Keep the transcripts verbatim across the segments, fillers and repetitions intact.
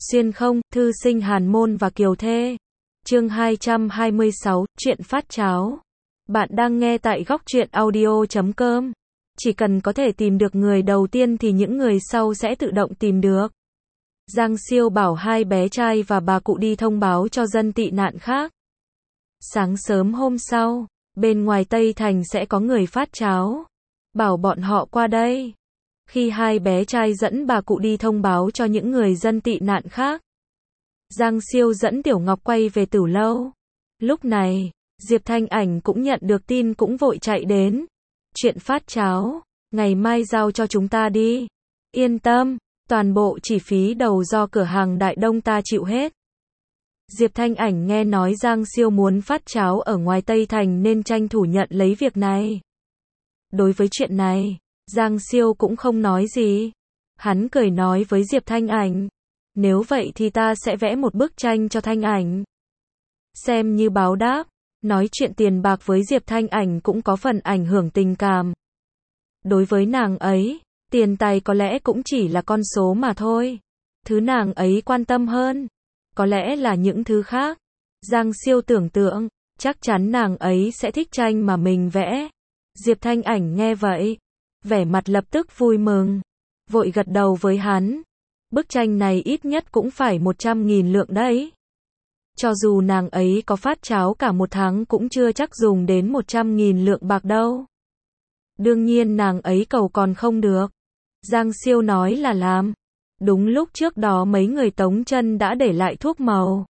Xuyên không, thư sinh Hàn Môn và Kiều Thê. Chương hai trăm hai mươi sáu, chuyện phát cháo. Bạn đang nghe tại góc truyện audio chấm com. Chỉ cần có thể tìm được người đầu tiên thì những người sau sẽ tự động tìm được. Giang Siêu bảo hai bé trai và bà cụ đi thông báo cho dân tị nạn khác. Sáng sớm hôm sau, bên ngoài Tây Thành sẽ có người phát cháo. Bảo bọn họ qua đây. Khi hai bé trai dẫn bà cụ đi thông báo cho những người dân tị nạn khác, Giang Siêu dẫn Tiểu Ngọc quay về Tử Lâu. Lúc này, Diệp Thanh Ảnh cũng nhận được tin cũng vội chạy đến. Chuyện phát cháo, ngày mai giao cho chúng ta đi. Yên tâm, toàn bộ chi phí đầu do cửa hàng Đại Đông ta chịu hết. Diệp Thanh Ảnh nghe nói Giang Siêu muốn phát cháo ở ngoài Tây Thành nên tranh thủ nhận lấy việc này. Đối với chuyện này, Giang Siêu cũng không nói gì. Hắn cười nói với Diệp Thanh Ảnh, nếu vậy thì ta sẽ vẽ một bức tranh cho Thanh Ảnh, xem như báo đáp. Nói chuyện tiền bạc với Diệp Thanh Ảnh cũng có phần ảnh hưởng tình cảm. Đối với nàng ấy, tiền tài có lẽ cũng chỉ là con số mà thôi. Thứ nàng ấy quan tâm hơn, có lẽ là những thứ khác. Giang Siêu tưởng tượng, chắc chắn nàng ấy sẽ thích tranh mà mình vẽ. Diệp Thanh Ảnh nghe vậy, vẻ mặt lập tức vui mừng, vội gật đầu với hắn. Bức tranh này ít nhất cũng phải một trăm nghìn lượng đấy. Cho dù nàng ấy có phát cháo cả một tháng cũng chưa chắc dùng đến một trăm nghìn lượng bạc đâu. Đương nhiên nàng ấy cầu còn không được. Giang Siêu nói là làm. Đúng lúc trước đó mấy người Tống Chân đã để lại thuốc màu.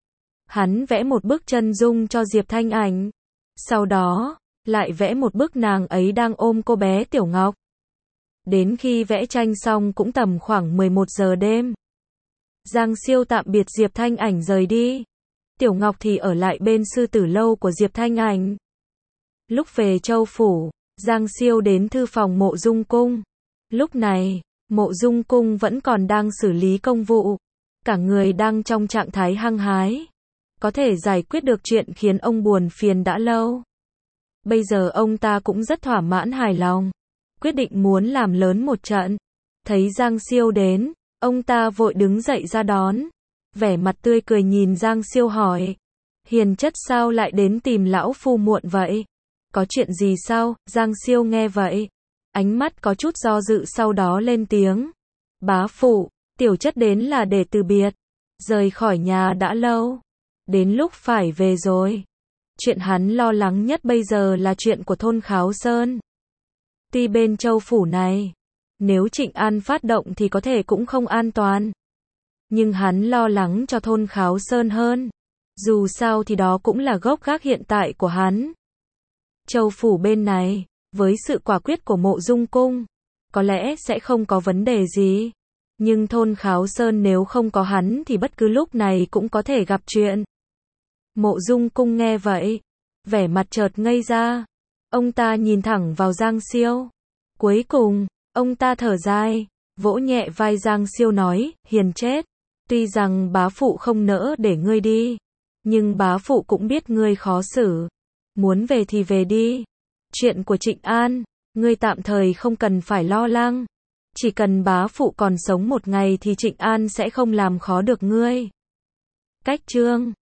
Hắn vẽ một bức chân dung cho Diệp Thanh Ảnh. Sau đó, lại vẽ một bức nàng ấy đang ôm cô bé Tiểu Ngọc. Đến khi vẽ tranh xong cũng tầm khoảng mười một giờ đêm. Giang Siêu tạm biệt Diệp Thanh Ảnh rời đi. Tiểu Ngọc thì ở lại bên sư tử lâu của Diệp Thanh Ảnh. Lúc về Châu Phủ, Giang Siêu đến thư phòng Mộ Dung Cung. Lúc này, Mộ Dung Cung vẫn còn đang xử lý công vụ. Cả người đang trong trạng thái hăng hái. Có thể giải quyết được chuyện khiến ông buồn phiền đã lâu. Bây giờ ông ta cũng rất thỏa mãn hài lòng. Quyết định muốn làm lớn một trận. Thấy Giang Siêu đến, ông ta vội đứng dậy ra đón. Vẻ mặt tươi cười nhìn Giang Siêu hỏi, hiền chất sao lại đến tìm lão phu muộn vậy? Có chuyện gì sao? Giang Siêu nghe vậy, ánh mắt có chút do dự sau đó lên tiếng. Bá phụ, tiểu chất đến là để từ biệt. Rời khỏi nhà đã lâu. Đến lúc phải về rồi. Chuyện hắn lo lắng nhất bây giờ là chuyện của thôn Kháo Sơn. Tuy bên Châu Phủ này, nếu Trịnh An phát động thì có thể cũng không an toàn. Nhưng hắn lo lắng cho thôn Kháo Sơn hơn. Dù sao thì đó cũng là gốc gác hiện tại của hắn. Châu Phủ bên này, với sự quả quyết của Mộ Dung Cung, có lẽ sẽ không có vấn đề gì. Nhưng thôn Kháo Sơn nếu không có hắn thì bất cứ lúc này cũng có thể gặp chuyện. Mộ Dung Cung nghe vậy, vẻ mặt chợt ngây ra. Ông ta nhìn thẳng vào Giang Siêu. Cuối cùng, ông ta thở dài, vỗ nhẹ vai Giang Siêu nói, hiền chết. Tuy rằng bá phụ không nỡ để ngươi đi, nhưng bá phụ cũng biết ngươi khó xử. Muốn về thì về đi. Chuyện của Trịnh An, ngươi tạm thời không cần phải lo lắng. Chỉ cần bá phụ còn sống một ngày thì Trịnh An sẽ không làm khó được ngươi. Cách chương